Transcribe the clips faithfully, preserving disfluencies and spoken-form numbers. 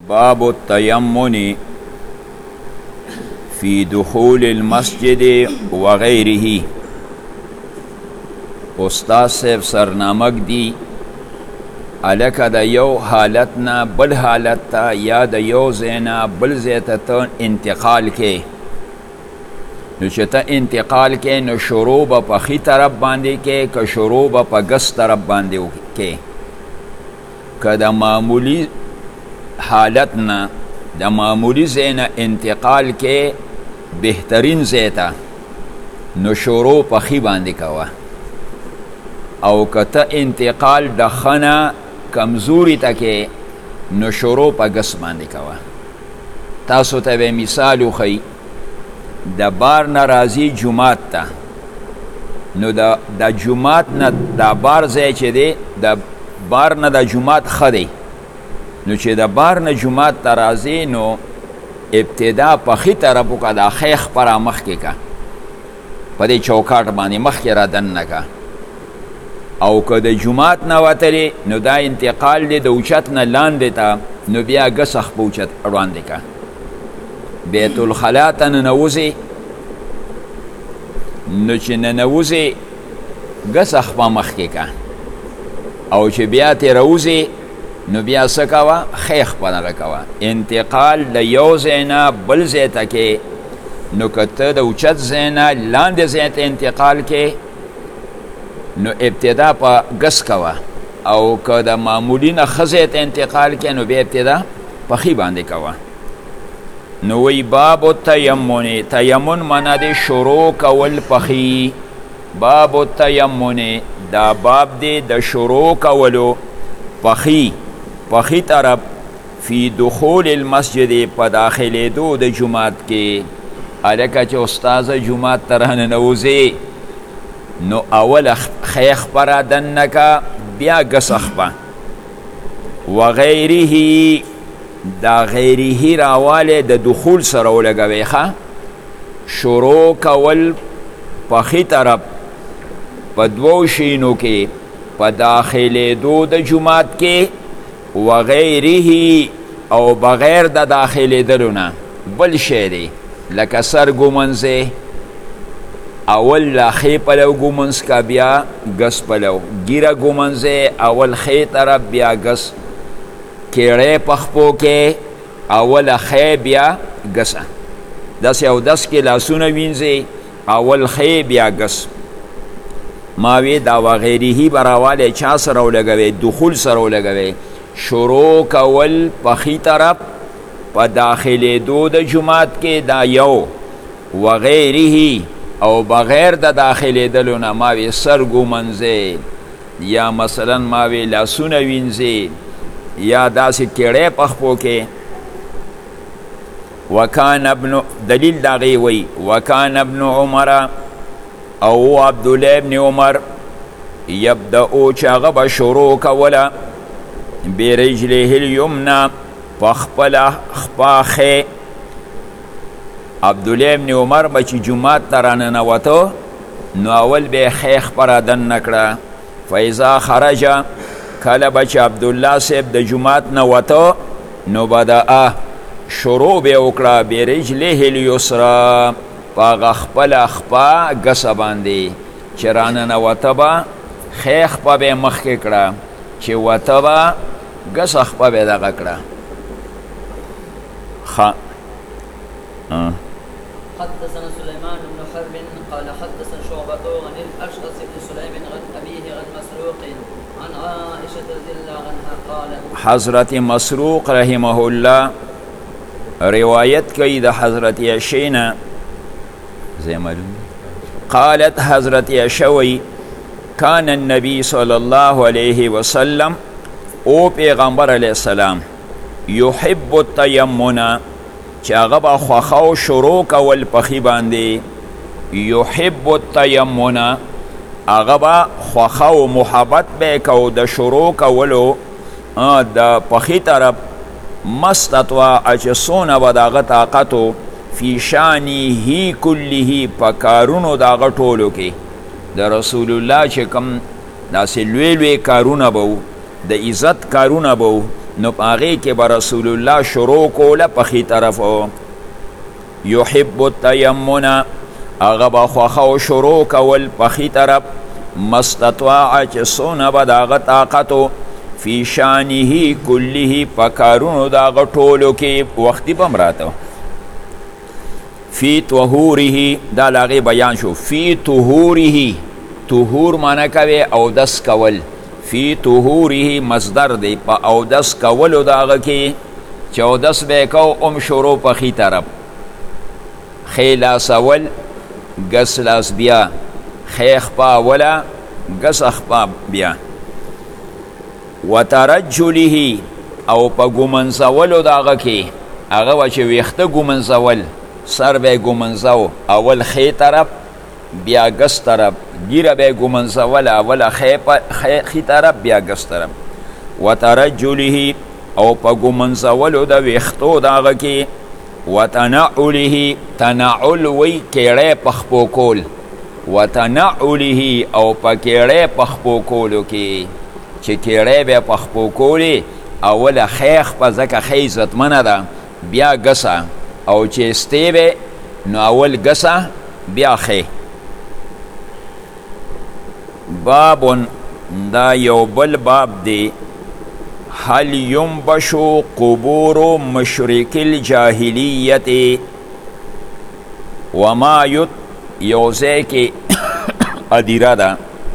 باب التيمم في دخول المسجد وغيره. استاد صاحب سرنامک دی الکه د یو حالت نه بل حالت ته یا د یو ځای نه بل ځای ته انتقال کې، نو چې ته انتقال کې نو شروع به په ښي طرف باندې کې که شروع به په ګس طرف باندې کې. که د معمولی حالت نه د معمولی ځای نه انتقال کې بهترین ځای ته، نو شروع په ښي باندې کوه، او که ته انتقال د ښه نه کمزوري ته کې نو شروع په ګس باندې کوه. تاسو ته به مثال وښیي، د بار نه راځي جومات ته، نو د جومات نه د بار ځای چې دی د بار نه د جومات ښه دی، نو چې د بار نه جومات ته راځي نو ابتدا په ښي طرف وکړه، دا ښی خپره مخکې که په دې چوکاټ باندې مخکې را دننه که، او که د جومات نه وتلې نو دا انتقال دی د اوچت نه لاندې ته، نو بیا ګسخ په اوچت وړاندې که. بیت الخلا ته ننوځې نو چې ننوځې ګسخ په مخکې که، او چې بیا ترې راوځې نو بیا څه کوه ښی خپله کوه. انتقال د یو ځای نه بل ځای ته کې، نو که ته د اوچت ځای نه لاندې ځای ته انتقال کې نو ابتدا په ګس کوه، او که د معمولی نه ښه ځای ته انتقال کې نو بیا ابتدا په ښي باندې کوه. نو وی باب التیمن، تیمن معنا دی شروع کول په ښي. باب التیمن دا باب دی د شروع کولو په ښي په ښي طرف، فی دخول المسجد په داخلېدو د جومات کې. هلکه چې استاذه جومات ته راننوځې نو اول ښی خپره دننه که، بیا ګس خپه. وغیره دا غیره راوالی د دخول سره ولګوئ ښه. شروع کول په ښي طرف په دوو شینو کې، په داخلېدو د جومات کې، وغیره او بغیر د داخلېدلو نه بل شی دی، لکه سر ګومنځې، اول لا ښی پلو ګومنځ که بیا ګس پلو، ګیره ګومنځې اول ښی طرف بیا ګس، کیړی پخپو کې اول ښی بیا ګسه، داسې اودس کې لاسونه وینځې اول ښی بیا ګس. ما وی دا وغیره به راوالی چا سره ولګوئ؟ دخول سره ولګوئ. شروع کول په ښي طرف په داخلېدو د جومات کې دا یو، وغیره او بغیر د داخلېدلو نه ما وی سر ګومنځئ، یا مثلا ما وی لاسونه وینځئ، یا داسې کیړی پخپو کې. وکان ابن دلیل د هغې وی وکان ابن عمر او عبدالله ابن عمر یبدأو چې هغه به شروع کوله برجله الیمنی په خپله خپا ښی. عبدالله ابن عمر به چې جومات ته راننوته نو اول به یې ښی خپره دننه کړه. فاذا خرج کله به چې عبدالله صاحب د جومات نه وته نو بدأ شروع به وکړه برجله الیسرا په هغه خپله خپه ګسه باندې، چې راننوته به ښی خپه به یې مخکې کړه، چې وته به ګسه خپه به یې دغه کړه. ښه حدثنا سليمان بن حرب قال حدثنا شعبة عن الأشعث بن سليم عن أبيه عن مسروق عن عائشة رضي الله عنها قالت. حضرت مسروق رحمه الله روایت کوي د حضرت عائشې نه، قالت حضرت عائشة وی کان النبی صلی الله علیه وسلم او پیغمبر علیه السلام یحب التیمن چې هغه به خوښه او شروع کول په ښي باندې. یحب التیمن هغه به خوښه او محبت به کو د شروع کولو د په ښي طرف. مستطوع چې څونه به د هغه طاقت و فی شانه کله په کارونو د هغه ټولو کې، د رسول الله چې کوم داسې لوی لوی کارونه به و، د عزت کارونه به و، نو پاغی کې به رسول الله شروع کوله پخی طرفو یحب التیمن هغه به خوښه و شروع کول پخی طرف مستطاع چې څونه به د هغه طاقتو فی شانه کله په کارونو د هغه ټولو کې وختي به هم راته فی طهوره دا د هغې بیان شو فی طهوره طهور معنی کوي اودس کول فی طهوره مصدر دی په اودس کولو د هغه کې چې اودس به یې کو ام شروع پخی طرف خی لاس اول ګس لاس بیا خی خپا اوله ګس خپا بیا وترجله او په ګومنځولو د هغه کې هغه به چې ویښته ګومنځول سر به یې ګومنځو اول خی طرف بیا ګس طرف ګیره به یې ګومنځوله اوله خی طرف بیا ګس طرف وترجله او په ګومنځولو د ویښتو د هغه کې وتنعله تنعل وی کیړی پخپو کول وتنعله او په کیړی پخپو کولو کې چې کیړی به پخپو کولی اوله خیخ په ځکه خی عزتمنه ده بیا ګسه او چې استې به نو اول ګسه بیا خی بابون دا یو بل باب دی هل ینبشو قبور مشرک الجاهلیت وما یت یوزه کې ادیره ده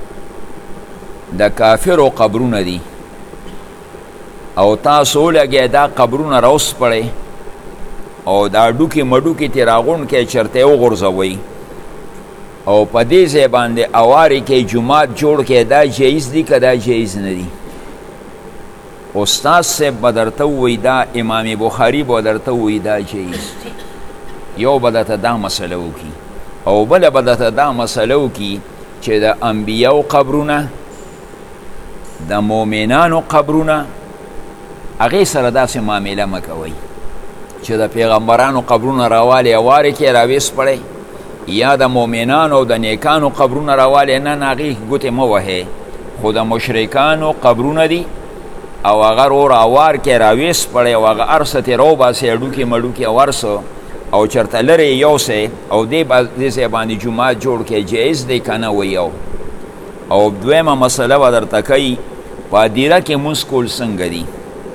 د کافرو قبرونه دي او تاسو لګیا دا قبرونه راوس پړئ او دا ډوکې مډوکې ترې راغونډ کې چرته یې وغورځوئ او په دې ځای باندې اوارې کې جومات جوړ کې دا جایز دي که دا جایز نه دي استاد صاحب به درته ووایي دا امام بخاري به درته ووایي دا جایز دي یو به درته دا مسله وکړي او بله به درته دا مسله وکړي چې د انبیاو قبرونه د مؤمنانو قبرونه هغې سره داسې معامله مه کوئ چې د پیغمبرانو قبرونه راوالې اوارې کې راویس پړئ یا د مؤمنانو او د نیکانو قبرونه راوالې نه نه هغې ګوتې مه وهئ خو د مشرکانو قبرونه دي او هغه رو راوار کې راویس پړئ او هغه هر څه ترې راوباسئ هډوکې مډوکې او هر څه او چرته لرې یوسئ او دې ځای باندې جومات جوړ کړئ جایز دی که نه ویو او دویمه مسله به درته کوي په هدیره کې مونځ کول څنګه دي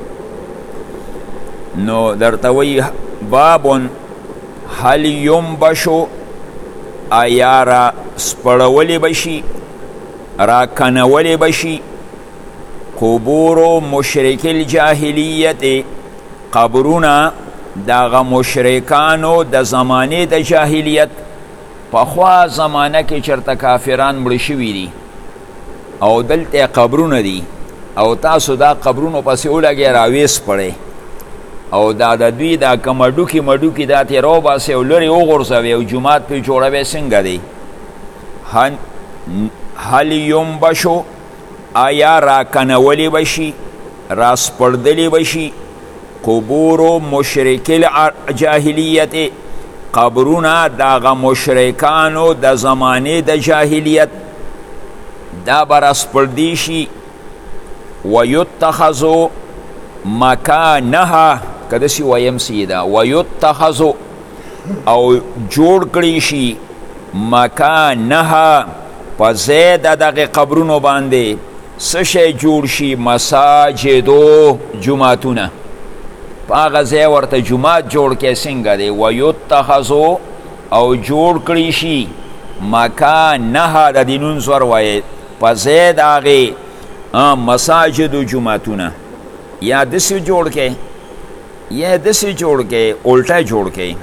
نو درته وایي بابون هل ینبشو آیا را سپړولی بشي را کنولی بشي قبور مشرک الجاهلیت قبرونه دغه مشرکانو د زمانې د جاهلیت پخوا زمانه کې چرته کافران مړه شوي دي او دلته قبرونه دي او تاسو دا قبرونو پسې ولګئ راویس پړئ او دا د دوی دا که مډوکي مډوکي دا ترې راوباسئ او لرې وغورځوئ او جومات پرې جوړوئ څنګه دی هل ینبشو آیا راکنولی بشي راسپړدلی بشي قبور مشرک الجاهلیت قبرونه دغه مشرکانو د زمانې د جاهلیت دا به راسپړدی شي ویتخذو مکانها که داسې ویم سیده ویتخذو او جوړ کړی شي مکانها په ځای د دغې قبرونو باندې څه شی جوړ شي مساجدو جوماتونه په هغه ځای ورته جومات جوړ کې څنګه دی ویتخذو او جوړ کړی شي مکانها د دې نون زور وایي په ځای د هغې مساجدو جوماتونه یا داسې جوړ کې یا داسې جوړ کې الټه جوړ کې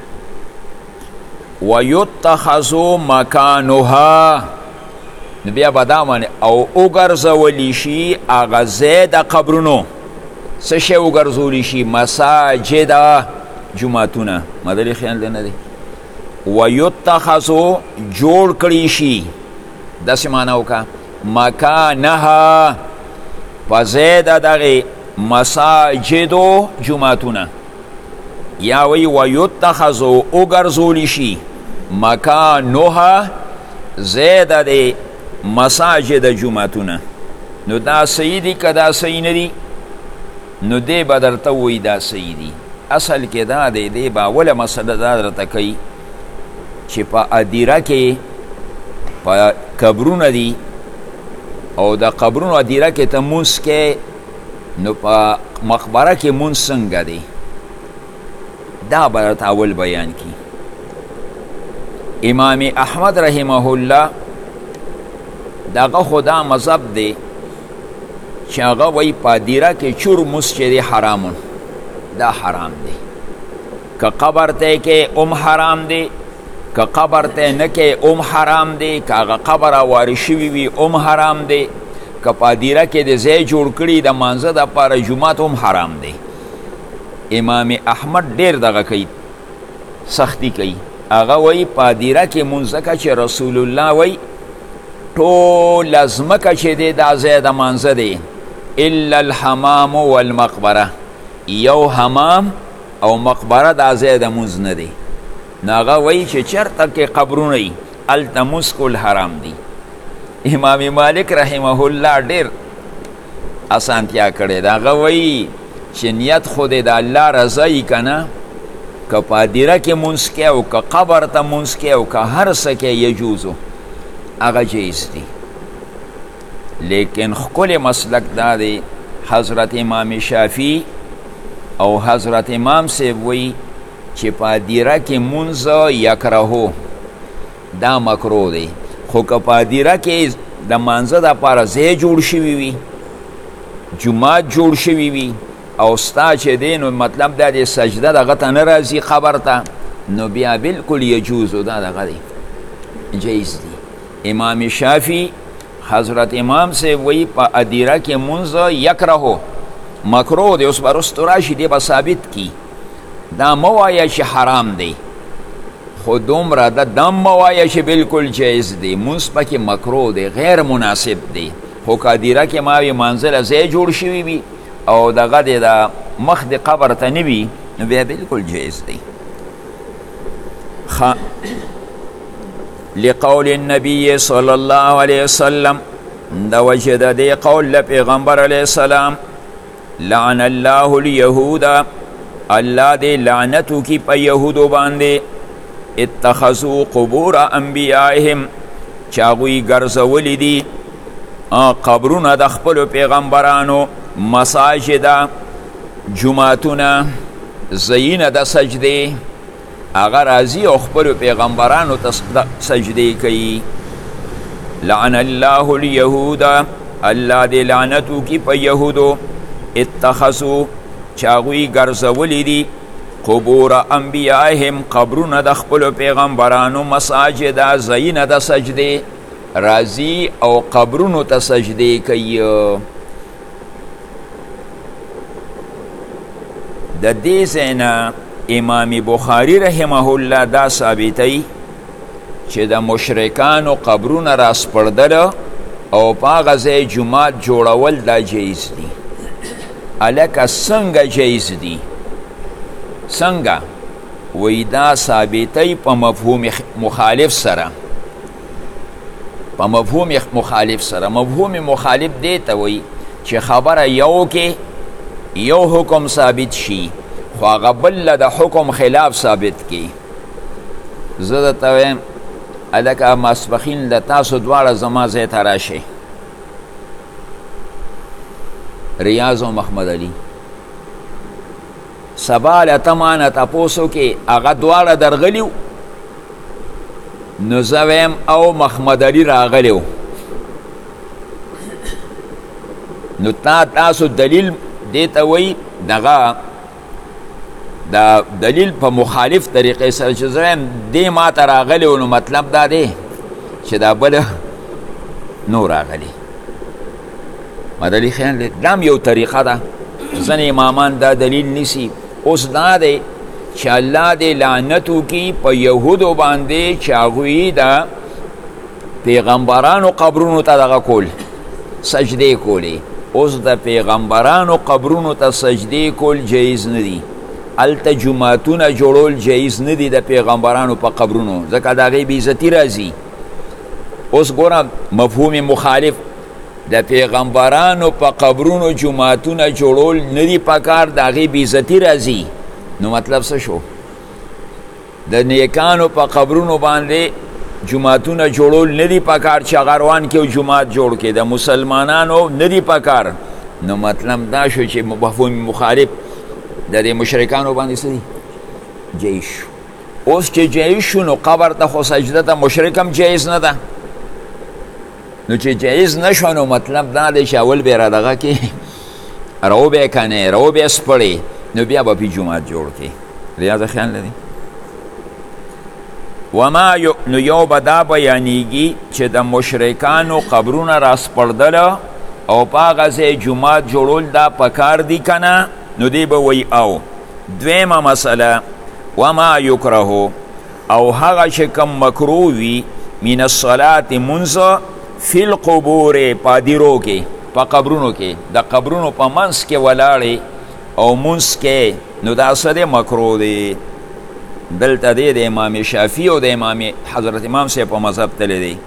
ویتخذو مکانها نو بیا به دا معنی او وګرځولی شي هغه ځای د قبرونو څه شی وګرځولی شي مساجد جوماتونه مدلې خیال دی نه دی ویتخذو جوړ کړی شي داسې معنی وکړه مکانها په ځای د دغې مساجدو جوماتونه یا وی ویتخذو وګرځولی شي مکانها ځای د دې مساجد جوماتونه نو دا صحیح دي که دا صحیح نه دي نو دی به درته وایي دا صحیح دي. اصل کې دا دی دی به اوله مسله دا درته کوي چې په ادیره کې په قبرونه دي او د قبرونو ادیره کې ته مونځ کې نو په مقبره کې مونځ څنګه دی دا به درته اول بیان کی. امام احمد رحمه الله دغه خو دا مذهب دی چې هغه وایي په ادیره کې چور مونځ چې دی حرامون دا حرام دی. که قبر ته کې ام حرام دی، که قبر ته نه کې ام حرام دی، که هغه قبر اواره شوي وي ام حرام دی، که په ادیره کې د ځای جوړ کړي د مانځه دپاره جومات هم حرام دی. امام احمد ډېر دغه کوي سختی کوي. هغه وایي په ادیره کې مونځ ځکه چې رسول الله وایي ټوله ځمکه چې دی دا ځای د مانځه دی الا الحمام والمقبره، یو حمام او مقبره دا ځای د مونځ نه دی. نو هغه وایي چې چېرته کې قبرونه وي هلته مونځ کول حرام دی. امام مالک رحمه الله ډېر اسانتیا کړې ده. هغه وایي چې نیت خو دې د الله رضا یي که نه، که په ادیره کې مونځ کې او که قبر ته مونځ کې او که هر څه کې یجوزو هغه جایز دی. لیکن ښکلی مسلک دا دی حضرت امام شافعي او حضرت امام صاحب وایي چې په ادیره کې مونځ یکرهو دا مکروه دی. خو که په ادیره کې د مانځه دپاره ځای جوړ شوي وي، جومات جوړ شوي وي او ستا چې دی نو مطلب دا دی سجده دغه ته نه راځي قبر ته، نو بیا بلکل یجوزو دا دغه دی جایز دی. امام شافعي حضرت امام صاحب وایي په ادیره کې مونځ یکرهو مکروه دی. اوس به رستو راشي دی به ثابت کی دا مه وایه چې حرام دی، خو دومره د دم مه وایه چې بلکل جایز دی. مونځ پکې مکروه دی، غیر مناسب دی. خو که ادیره کې ما وي مانځه له ځای جوړ شوي وي او دغه دی د مخ د قبر ته نه وي نو بیا بلکل جایز دی. لقول النبي صلی الله علیه وسلم د وجه د دې قول له پیغمبر علیه السلام لعن الله اليهود، الله دې لعنت وکړي په یهودو باندې اتخذوا قبور انبیائهم چې هغوی ګرځولي دي قبرونه د خپلو پیغمبرانو مساجد جماعتونه زیینه د سجدې هغه راځي او خپلو پیغمبرانو ته سجدې کوي. لعن الله اليهود، الله دې لعنت وکړي په یهودو اتخذوا چې هغوی ګرځولي دي قبور انبیائهم قبرونه د خپلو پیغمبرانو مساجد زیینه د سجدې راځي او قبرونو ته سجدې کوي. د دې ځای نه امام بخاري رحمه الله دا ثابتوي چې د مشرکانو قبرونه راسپړدله او په هغه ځای جومات جوړول دا جایز دي. هلکه څنګه جایز دي؟ څنګه؟ وایي دا ثابتوي په مفهوم مخالف سره، په مفهوم مخالف سره. مفهوم مخالف دی ته وایي چې خبره یو کې یو حکم ثابت شي خو هغه بل د حکم خلاف ثابت کی. زه درته وایم هلکه ماسپښین د تاسو دواړه زما ځای ته راشئ، ریاض او محمد علي، سبا له ته مانه تپوس وکړې هغه دواړه درغلي و، نو زه وایم او محمد علي راغلی و، نو تا تاسو دلیل دې ته وایي دغه دا دلیل په مخالف طریقې سره چې زه وایم دې ما ته راغلی و، نو مطلب دا دی چې دا بله نو راغلی. مدلي خیال دی دا هم یو طریقه ده. ځینې امامان دا دلیل نیسي. اوس دا دی چې الله دې لعنت وکړي په یهودو باندې چې هغوی د پیغمبرانو قبرونو ته دغه کول سجدې کولې. اوس د پیغمبرانو قبرونو ته سجدې کول جایز نه دي. هلته جوماتونه جوړول جایز نه دي د پیغمبرانو په قبرونو، ځکه د هغې بېعزتي راځي. اوس ګوره مفهوم مخالف د پیغمبرانو په قبرونو جماعتونه جوړول نه دي پکار، د هغې بېعزتي راځي. نو مطلب څه شو؟ د نیکانو په قبرونو باندې جماعتونه جوړول نه دي پکار چې هغه روان کې او جماعت جوړ کړي، د مسلمانانو نه دي پکار. نو مطلب دا شو چې مفهوم مخالف د دې مشرکانو باندې څه دي؟ جایز شو. اوس چې جایز شو نو قبر ته خو سجده ته مشرک هم جایز نه ده. نو چې جایز نه شو نو مطلب دا دی چې اول به یې را دغه کې رو به یې کنې رو به یې سپړې، نو بیا به پې جومات جوړ کړي. ریاضه خیال لري. وما نو یو به دا بیانیږي چې د مشرکانو قبرونه راسپړدله او په هغه ځای جومات جوړول دا پکار دي که نه؟ نو دی به وی او. دویمه مسله وما یکرهو او هغه چې کم مکروه وي من الصلاة منځ فی القبور پادیرو کې په قبرونو کې د قبرونو په منځ کې ولاړې او منځ کې، نو دا څه دی؟ مکروه دی. دلته دی د امام شافعي او د امام حضرت امام صاحب په مذهب تللی دی.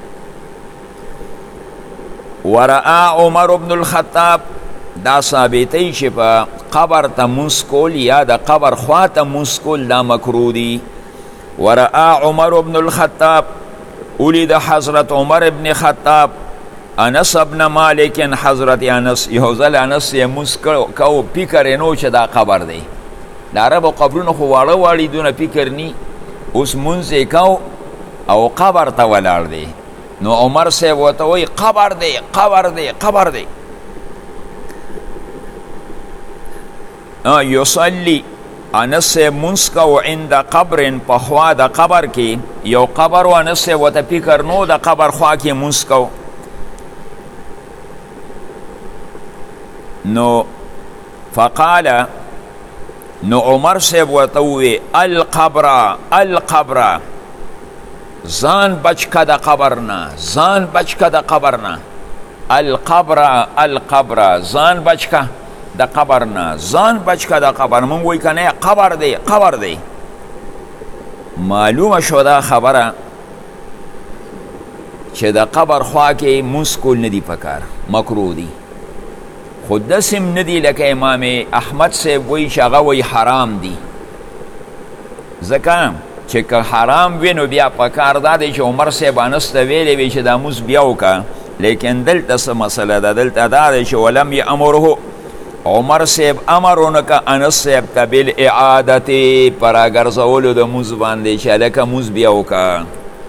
ورعا عمر بن الخطاب دا ثابتی چې په قبر ته منځ کول یا د قبر خوا ته منځ کول دا مکروه دی. ورعا عمر بن الخطاب ولید حضرت عمر ابن خطاب انس ابن مالک حضرت انس یو ځل انس یې منځ کو فکر یې نو چې دا قبر دی. د عربو قبرونه خو واړه واړي دونه فکر نی. اوس منځ یې کو او قبر ته ولاړ دی. نو عمر صاحب ورته وایي قبر دی قبر دی قبر دی. یصلي انس صاحب منځ کو عند قبر په خوا د قبر کې یو قبر و، انس صاحب ورته فکر نو د قبر خوا کې منځ کو. نو فقال نو عمر صاحب ورته ووی القبر القبر ځان بچ که د قبر نه ځان بچ که د قبر نه القبر القبر ځان بچ که د قبر نه ځان بچ که د قبر. مونږ وایو که نه قبر دی قبر دی. معلومه شو دا خبره چې د قبر خوا کې منځ کول نه دي پکار، مکروه دي. خو داسې نه دي لکه امام احمد صاحب وایي چې هغه وایي حرام دي. ځکه چې که حرام وي نو بیا پکار دا دی چې عمر صاحب انس ته ویلی وي چې دا مونځ بیا وکړه. لیکن دلته څه مسله ده؟ دلته دا دی چې ولم یامره عمر صاحب امر ونه که انس صاحب ته بالاعادتې په راګرځولو د مونځ باندې چې هلکه مونځ بیا وکړه.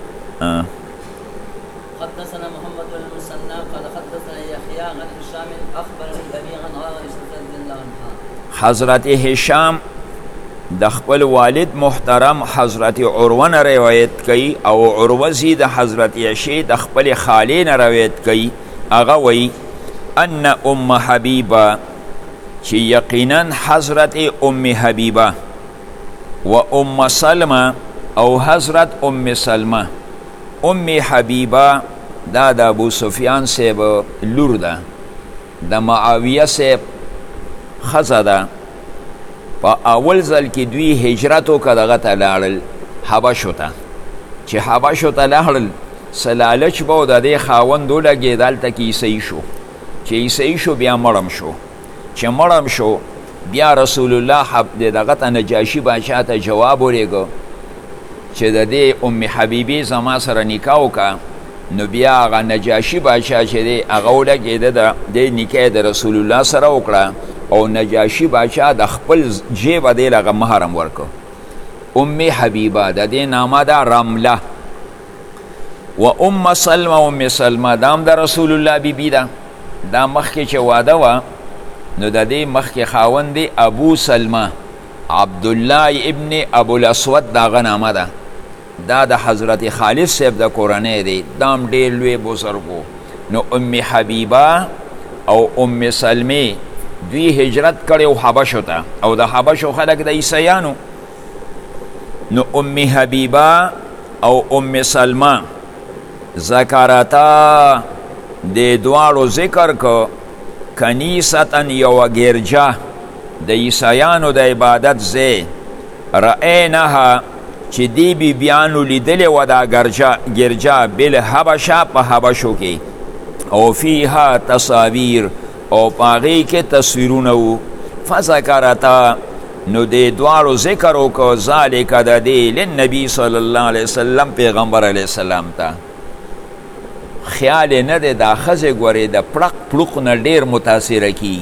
حدثنا محمد بن المثنى قال حدثنا يحيى عن هشام اخبرني ابي عن عائشه رضي الله عنها. حضرت هشام د خپل والد محترم حضرت عروه نه روایت کوي او عروه زی د حضرت عائشه د خپل خالې نه روایت کوي. هغه وایي ان ام حبیبه چې یقینا حضرت ام حبیبه و ام سلمه او حضرت ام سلمه. ام حبیبه دا د ابو سفیان صاحب لور ده، د معاویه صاحب ښځه ده. په اول ځل کې دوی هجرت وکړه دغه ته لاړل حبشو ته. چې حبشو ته لاړل څه لالچ به و د دې خاوند ولګېد هلته کې عیسوي شو. چې عیسوي شو بیا مړم شو. چې مړم شو بیا رسول الله دغه ته نجاشي بادشاه ته جواب ورېږه چې د دې ام حبیبې زما سره نکاح وکړه. نو بیا هغه نجاشي بادشاه چې دی هغه ولګېده د دې نکاح د رسول الله سره وکړه او نجاشي بادشاه د خپل جیبه دی لغه مهرم ورکړه. ام حبیبه د دې نامه ده رمله. و ام سلمه ام سلمه دا هم د رسول الله بیبي ده. دا مخکې چې واده وه نو د دې مخکې خاوند دی ابو سلمه عبدالله ابن ابو الاسود دا هغه نامه ده. دا د حضرت خالد صاحب د کورنۍ دی. دا هم ډېر لوی بزرګ و. نو ام حبیبه او ام سلمې دوی هجرت کړی و حبشو ته او د حبشو خلک د عیسیانو. نو ام حبیبه او ام سلمه ذکرتا د دواړو ذکر کو کنیستن یو ګرجه د عیسیانو د عبادت ځای رأینها چې دی بیبیانو لیدلې وه دا ګرجه بالحبشه په حبشو کې او فیها تصاویر او پاغی کې تصویرونه وو فذکرتا نو دې دوارو ذکر وکړو ذالک د دې للنبي صلی الله علیه وسلم پیغمبر علیه السلام ته خیال نه دی دا ښځې ګورې د پړق پړق نه ډېر متاثره کیږي